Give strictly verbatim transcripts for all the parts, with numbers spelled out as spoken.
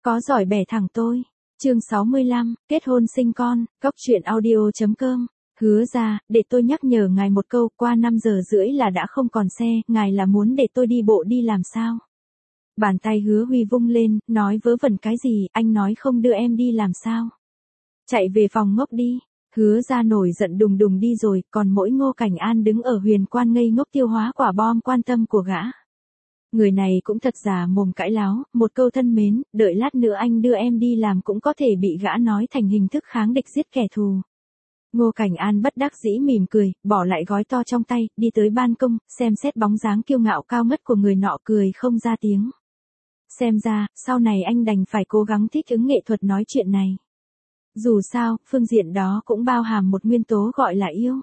Có giỏi bẻ thẳng tôi. Chương sáu mươi lăm, kết hôn sinh con, cóc truyện audio chấm com. Hứa ra, để tôi nhắc nhở ngài một câu, qua năm giờ rưỡi là đã không còn xe, ngài là muốn để tôi đi bộ đi làm sao? Bàn tay Hứa Huy vung lên, nói vớ vẩn cái gì, anh nói không đưa em đi làm sao? Chạy về phòng ngốc đi. Hứa ra nổi giận đùng đùng đi rồi, còn mỗi Ngô Cảnh An đứng ở huyền quan ngây ngốc tiêu hóa quả bom quan tâm của gã. Người này cũng thật già mồm cãi láo, một câu thân mến, đợi lát nữa anh đưa em đi làm cũng có thể bị gã nói thành hình thức kháng địch giết kẻ thù. Ngô Cảnh An bất đắc dĩ mỉm cười, bỏ lại gói to trong tay, đi tới ban công, xem xét bóng dáng kiêu ngạo cao ngất của người nọ cười không ra tiếng. Xem ra, sau này anh đành phải cố gắng thích ứng nghệ thuật nói chuyện này. Dù sao, phương diện đó cũng bao hàm một nguyên tố gọi là yêu.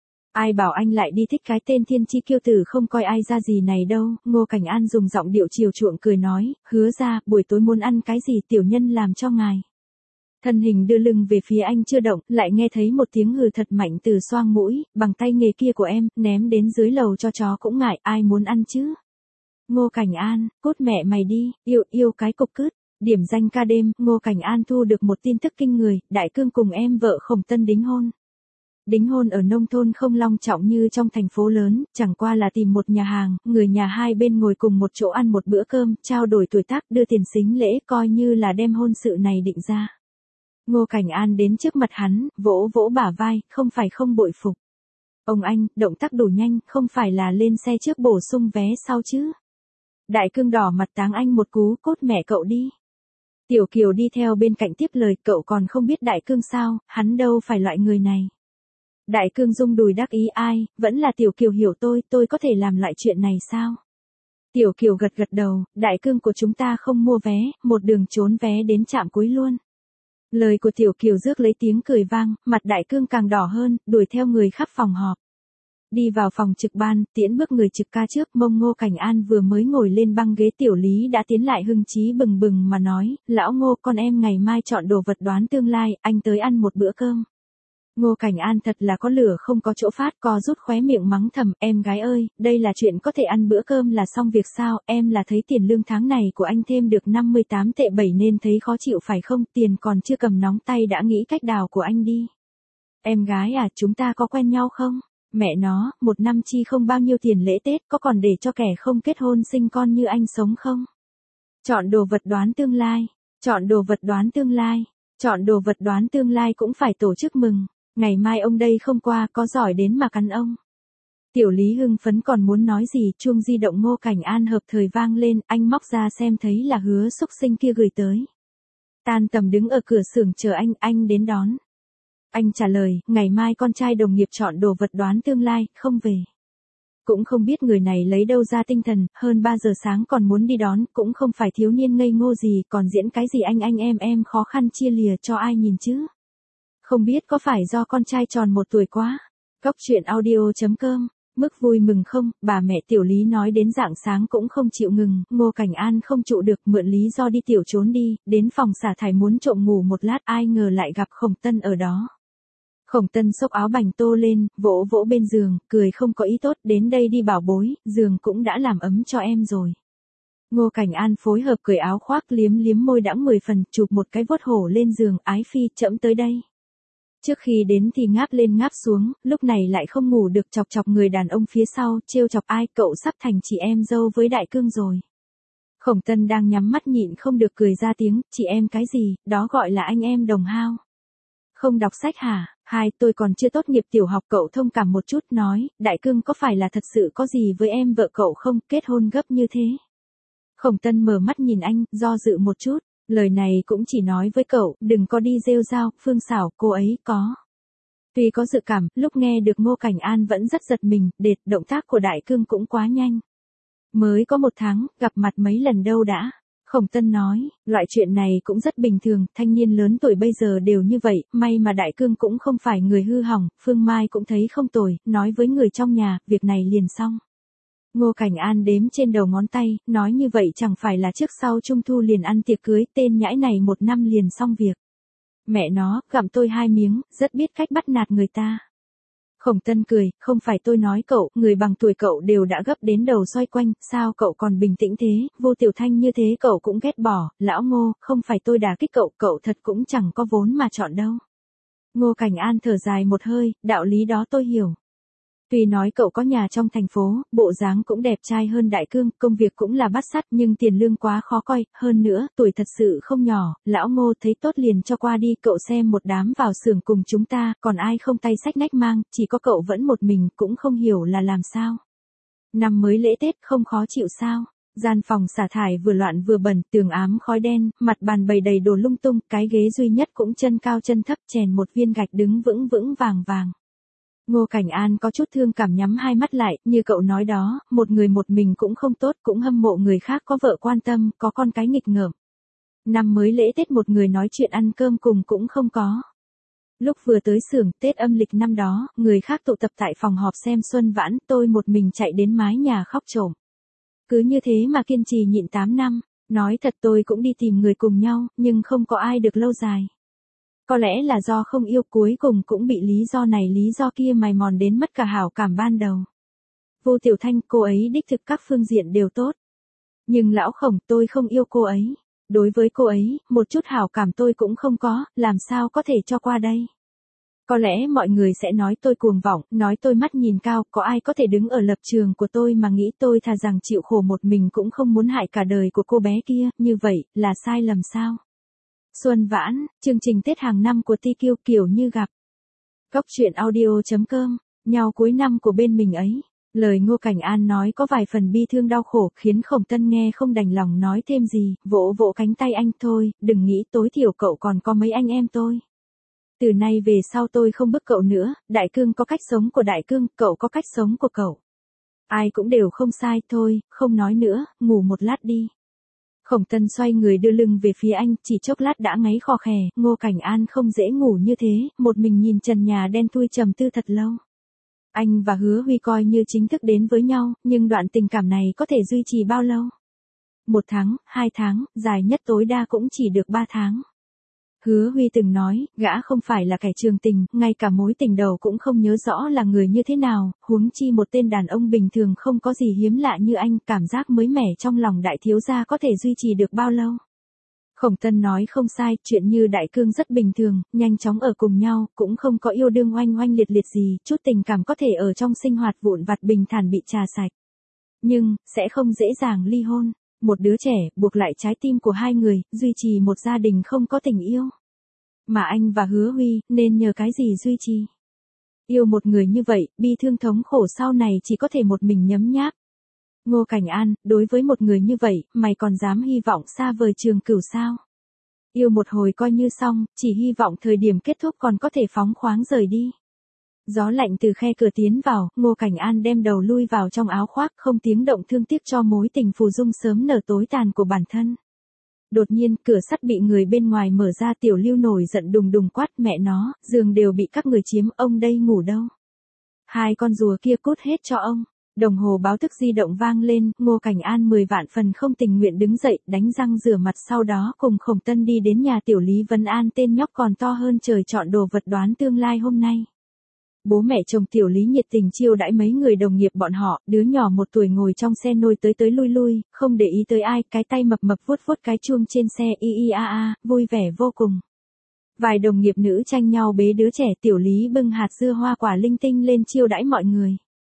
Ai bảo anh lại đi thích cái tên thiên chi kiêu tử không coi ai ra gì này đâu. Ngô Cảnh An dùng giọng điệu chiều chuộng cười nói, hứa ra, buổi tối muốn ăn cái gì tiểu nhân làm cho ngài. Thân hình đưa lưng về phía anh chưa động, lại nghe thấy một tiếng hừ thật mạnh từ xoang mũi, bằng tay nghề kia của em, ném đến dưới lầu cho chó cũng ngại, ai muốn ăn chứ. Ngô Cảnh An, cút mẹ mày đi, yêu yêu cái cục cứt. Điểm danh ca đêm, Ngô Cảnh An thu được một tin tức kinh người, Đại Cương cùng em vợ Khổng Tân đính hôn. Đính hôn ở nông thôn không long trọng như trong thành phố lớn, chẳng qua là tìm một nhà hàng, người nhà hai bên ngồi cùng một chỗ ăn một bữa cơm, trao đổi tuổi tác, đưa tiền sính lễ, coi như là đem hôn sự này định ra. Ngô Cảnh An đến trước mặt hắn, vỗ vỗ bả vai, không phải không bội phục. Ông anh, động tác đủ nhanh, không phải là lên xe trước bổ sung vé sau chứ. Đại Cương đỏ mặt táng anh một cú, cốt mẹ cậu đi. Tiểu Kiều đi theo bên cạnh tiếp lời, cậu còn không biết Đại Cương sao, hắn đâu phải loại người này. Đại Cương rung đùi đắc ý, ai, vẫn là Tiểu Kiều hiểu tôi, tôi có thể làm lại chuyện này sao? Tiểu Kiều gật gật đầu, Đại Cương của chúng ta không mua vé, một đường trốn vé đến trạm cuối luôn. Lời của Tiểu Kiều rước lấy tiếng cười vang, mặt Đại Cương càng đỏ hơn, đuổi theo người khắp phòng họp. Đi vào phòng trực ban, tiễn bước người trực ca trước, mông Ngô Cảnh An vừa mới ngồi lên băng ghế Tiểu Lý đã tiến lại hưng chí bừng bừng mà nói, lão Ngô con em ngày mai chọn đồ vật đoán tương lai, anh tới ăn một bữa cơm. Ngô Cảnh An thật là có lửa không có chỗ phát, co rút khóe miệng mắng thầm, em gái ơi, đây là chuyện có thể ăn bữa cơm là xong việc sao, em là thấy tiền lương tháng này của anh thêm được năm mươi tám tệ bảy nên thấy khó chịu phải không, tiền còn chưa cầm nóng tay đã nghĩ cách đào của anh đi. Em gái à, chúng ta có quen nhau không? Mẹ nó, một năm chi không bao nhiêu tiền lễ Tết, có còn để cho kẻ không kết hôn sinh con như anh sống không? Chọn đồ vật đoán tương lai, chọn đồ vật đoán tương lai, chọn đồ vật đoán tương lai cũng phải tổ chức mừng. Ngày mai ông đây không qua, có giỏi đến mà cắn ông. Tiểu Lý hưng phấn còn muốn nói gì, chuông di động Ngô Cảnh An hợp thời vang lên, anh móc ra xem thấy là Hứa xúc sinh kia gửi tới. Tan tầm đứng ở cửa xưởng chờ anh, anh đến đón. Anh trả lời, ngày mai con trai đồng nghiệp chọn đồ vật đoán tương lai, không về. Cũng không biết người này lấy đâu ra tinh thần, hơn ba giờ sáng còn muốn đi đón, cũng không phải thiếu niên ngây ngô gì, còn diễn cái gì anh anh em em khó khăn chia lìa cho ai nhìn chứ. Không biết có phải do con trai tròn một tuổi quá. Cóc truyện audio chấm com. Mức vui mừng không, bà mẹ Tiểu Lý nói đến rạng sáng cũng không chịu ngừng, Ngô Cảnh An không trụ được, mượn lý do đi tiểu trốn đi, đến phòng xả thải muốn trộm ngủ một lát, ai ngờ lại gặp Khổng Tân ở đó. Khổng Tân xốc áo bành tô lên, vỗ vỗ bên giường, cười không có ý tốt, đến đây đi bảo bối, giường cũng đã làm ấm cho em rồi. Ngô Cảnh An phối hợp cởi áo khoác liếm liếm môi đãng mười phần, chụp một cái vuốt hổ lên giường, ái phi, trẫm tới đây. Trước khi đến thì ngáp lên ngáp xuống, lúc này lại không ngủ được, chọc chọc người đàn ông phía sau, trêu chọc ai, cậu sắp thành chị em dâu với Đại Cương rồi. Khổng Tân đang nhắm mắt nhịn không được cười ra tiếng, chị em cái gì, đó gọi là anh em đồng hao. Không đọc sách hả? Hai, tôi còn chưa tốt nghiệp tiểu học, cậu thông cảm một chút, nói, Đại Cương có phải là thật sự có gì với em vợ cậu không, kết hôn gấp như thế. Khổng Tân mở mắt nhìn anh, do dự một chút. Lời này cũng chỉ nói với cậu, đừng có đi rêu rao, Phương Xảo, cô ấy có. Tuy có dự cảm, lúc nghe được Ngô Cảnh An vẫn rất giật mình, đệt, động tác của Đại Cương cũng quá nhanh. Mới có một tháng, gặp mặt mấy lần đâu đã. Khổng Tân nói, loại chuyện này cũng rất bình thường, thanh niên lớn tuổi bây giờ đều như vậy, may mà Đại Cương cũng không phải người hư hỏng, Phương Mai cũng thấy không tồi, nói với người trong nhà, việc này liền xong. Ngô Cảnh An đếm trên đầu ngón tay, nói như vậy chẳng phải là trước sau trung thu liền ăn tiệc cưới, tên nhãi này một năm liền xong việc. Mẹ nó, gặm tôi hai miếng, rất biết cách bắt nạt người ta. Khổng Tân cười, không phải tôi nói cậu, người bằng tuổi cậu đều đã gấp đến đầu xoay quanh, sao cậu còn bình tĩnh thế, Vô Tiểu Thanh như thế cậu cũng ghét bỏ, lão Ngô, không phải tôi đả kích cậu, cậu thật cũng chẳng có vốn mà chọn đâu. Ngô Cảnh An thở dài một hơi, đạo lý đó tôi hiểu. Tuy nói cậu có nhà trong thành phố, bộ dáng cũng đẹp trai hơn Đại Cương, công việc cũng là bát sắt nhưng tiền lương quá khó coi, hơn nữa, tuổi thật sự không nhỏ, lão Ngô thấy tốt liền cho qua đi, cậu xem một đám vào xưởng cùng chúng ta, còn ai không tay xách nách mang, chỉ có cậu vẫn một mình, cũng không hiểu là làm sao. Năm mới lễ Tết không khó chịu sao? Gian phòng xả thải vừa loạn vừa bẩn, tường ám khói đen, mặt bàn bày đầy đồ lung tung, cái ghế duy nhất cũng chân cao chân thấp chèn một viên gạch đứng vững vững vàng vàng. Ngô Cảnh An có chút thương cảm nhắm hai mắt lại, như cậu nói đó, một người một mình cũng không tốt, cũng hâm mộ người khác có vợ quan tâm, có con cái nghịch ngợm. Năm mới lễ Tết một người nói chuyện ăn cơm cùng cũng không có. Lúc vừa tới xưởng Tết âm lịch năm đó, người khác tụ tập tại phòng họp xem xuân vãn, tôi một mình chạy đến mái nhà khóc trộm. Cứ như thế mà kiên trì nhịn tám năm, nói thật tôi cũng đi tìm người cùng nhau, nhưng không có ai được lâu dài. Có lẽ là do không yêu cuối cùng cũng bị lý do này lý do kia mài mòn đến mất cả hảo cảm ban đầu. Vô Tiểu Thanh, cô ấy đích thực các phương diện đều tốt. Nhưng lão Khổng, tôi không yêu cô ấy. Đối với cô ấy, một chút hảo cảm tôi cũng không có, làm sao có thể cho qua đây. Có lẽ mọi người sẽ nói tôi cuồng vọng, nói tôi mắt nhìn cao, có ai có thể đứng ở lập trường của tôi mà nghĩ tôi thà rằng chịu khổ một mình cũng không muốn hại cả đời của cô bé kia, như vậy, là sai lầm sao? Xuân Vãn, chương trình Tết hàng năm của Ti Kiêu kiểu như gặp. Góc truyện audio chấm com, nhau cuối năm của bên mình ấy. Lời Ngô Cảnh An nói có vài phần bi thương đau khổ, khiến Khổng Tân nghe không đành lòng nói thêm gì, vỗ vỗ cánh tay anh, thôi, đừng nghĩ, tối thiểu cậu còn có mấy anh em tôi. Từ nay về sau tôi không bức cậu nữa, Đại Cương có cách sống của Đại Cương, cậu có cách sống của cậu. Ai cũng đều không sai, thôi, không nói nữa, ngủ một lát đi. Khổng Tân xoay người đưa lưng về phía anh, chỉ chốc lát đã ngáy khò khè, Ngô Cảnh An không dễ ngủ như thế, một mình nhìn trần nhà đen thui trầm tư thật lâu. Anh và Hứa Huy coi như chính thức đến với nhau, nhưng đoạn tình cảm này có thể duy trì bao lâu? Một tháng, hai tháng, dài nhất tối đa cũng chỉ được ba tháng. Hứa Huy từng nói, gã không phải là kẻ trường tình, ngay cả mối tình đầu cũng không nhớ rõ là người như thế nào, huống chi một tên đàn ông bình thường không có gì hiếm lạ như anh, cảm giác mới mẻ trong lòng đại thiếu gia có thể duy trì được bao lâu. Khổng Tân nói không sai, chuyện như Đại Cương rất bình thường, nhanh chóng ở cùng nhau, cũng không có yêu đương oanh oanh liệt liệt gì, chút tình cảm có thể ở trong sinh hoạt vụn vặt bình thản bị trà sạch. Nhưng, sẽ không dễ dàng ly hôn. Một đứa trẻ, buộc lại trái tim của hai người, duy trì một gia đình không có tình yêu. Mà anh và Hứa Huy, nên nhờ cái gì duy trì? Yêu một người như vậy, bi thương thống khổ sau này chỉ có thể một mình nhấm nháp. Ngô Cảnh An, đối với một người như vậy, mày còn dám hy vọng xa vời Trường Cửu sao? Yêu một hồi coi như xong, chỉ hy vọng thời điểm kết thúc còn có thể phóng khoáng rời đi. Gió lạnh từ khe cửa tiến vào, Ngô Cảnh An đem đầu lui vào trong áo khoác, không tiếng động thương tiếc cho mối tình phù dung sớm nở tối tàn của bản thân. Đột nhiên, cửa sắt bị người bên ngoài mở ra, Tiểu Lưu nổi giận đùng đùng quát, mẹ nó, giường đều bị các người chiếm, ông đây ngủ đâu? Hai con rùa kia cút hết cho ông. Đồng hồ báo thức di động vang lên, Ngô Cảnh An mười vạn phần không tình nguyện đứng dậy, đánh răng rửa mặt, sau đó cùng Khổng Tân đi đến nhà Tiểu Lý Vân An, tên nhóc còn to hơn trời, chọn đồ vật đoán tương lai hôm nay. Bố mẹ chồng Tiểu Lý nhiệt tình chiêu đãi mấy người đồng nghiệp bọn họ, đứa nhỏ một tuổi ngồi trong xe nôi tới tới lui lui, không để ý tới ai, cái tay mập mập vuốt vuốt cái chuông trên xe, y y a a, vui vẻ vô cùng. Vài đồng nghiệp nữ tranh nhau bế đứa trẻ, Tiểu Lý bưng hạt dưa hoa quả linh tinh lên chiêu đãi mọi người.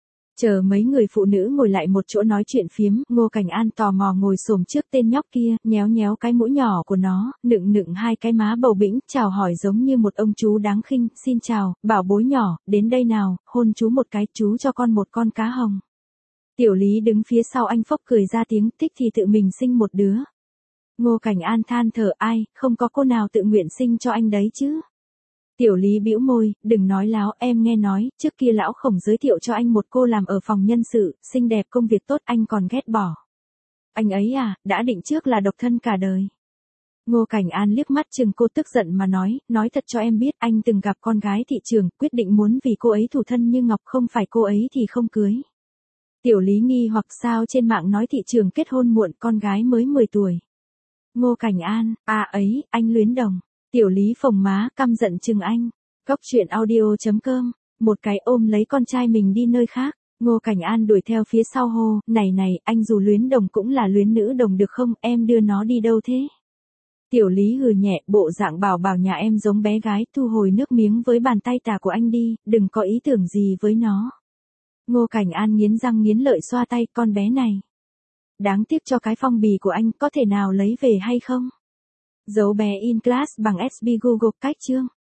Chờ mấy người phụ nữ ngồi lại một chỗ nói chuyện phiếm, Ngô Cảnh An tò mò ngồi xổm trước tên nhóc kia, nhéo nhéo cái mũi nhỏ của nó, nựng nựng hai cái má bầu bĩnh, chào hỏi giống như một ông chú đáng khinh, xin chào, bảo bối nhỏ, đến đây nào, hôn chú một cái, chú cho con một con cá hồng. Tiểu Lý đứng phía sau anh phốc cười ra tiếng, thích thì tự mình sinh một đứa. Ngô Cảnh An than thở, ai, không có cô nào tự nguyện sinh cho anh đấy chứ. Tiểu Lý bĩu môi, đừng nói láo, em nghe nói, trước kia lão Khổng giới thiệu cho anh một cô làm ở phòng nhân sự, xinh đẹp công việc tốt, anh còn ghét bỏ. Anh ấy à, đã định trước là độc thân cả đời. Ngô Cảnh An liếc mắt chừng cô tức giận mà nói, nói thật cho em biết, anh từng gặp con gái thị trường, quyết định muốn vì cô ấy thủ thân như ngọc, không phải cô ấy thì không cưới. Tiểu Lý nghi hoặc sao trên mạng nói thị trường kết hôn muộn, con gái mới mười tuổi. Ngô Cảnh An, à ấy, anh luyến đồng. Tiểu Lý phồng má, căm giận chừng anh. Góc truyện audio chấm com một cái ôm lấy con trai mình đi nơi khác. Ngô Cảnh An đuổi theo phía sau hô, này này, anh dù luyến đồng cũng là luyến nữ đồng được không, em đưa nó đi đâu thế? Tiểu Lý hừ nhẹ, bộ dạng bảo bảo nhà em giống bé gái, thu hồi nước miếng với bàn tay tà của anh đi, đừng có ý tưởng gì với nó. Ngô Cảnh An nghiến răng nghiến lợi xoa tay, con bé này. Đáng tiếc cho cái phong bì của anh, có thể nào lấy về hay không? Dấu bé in class bằng ét bê Google cách chương.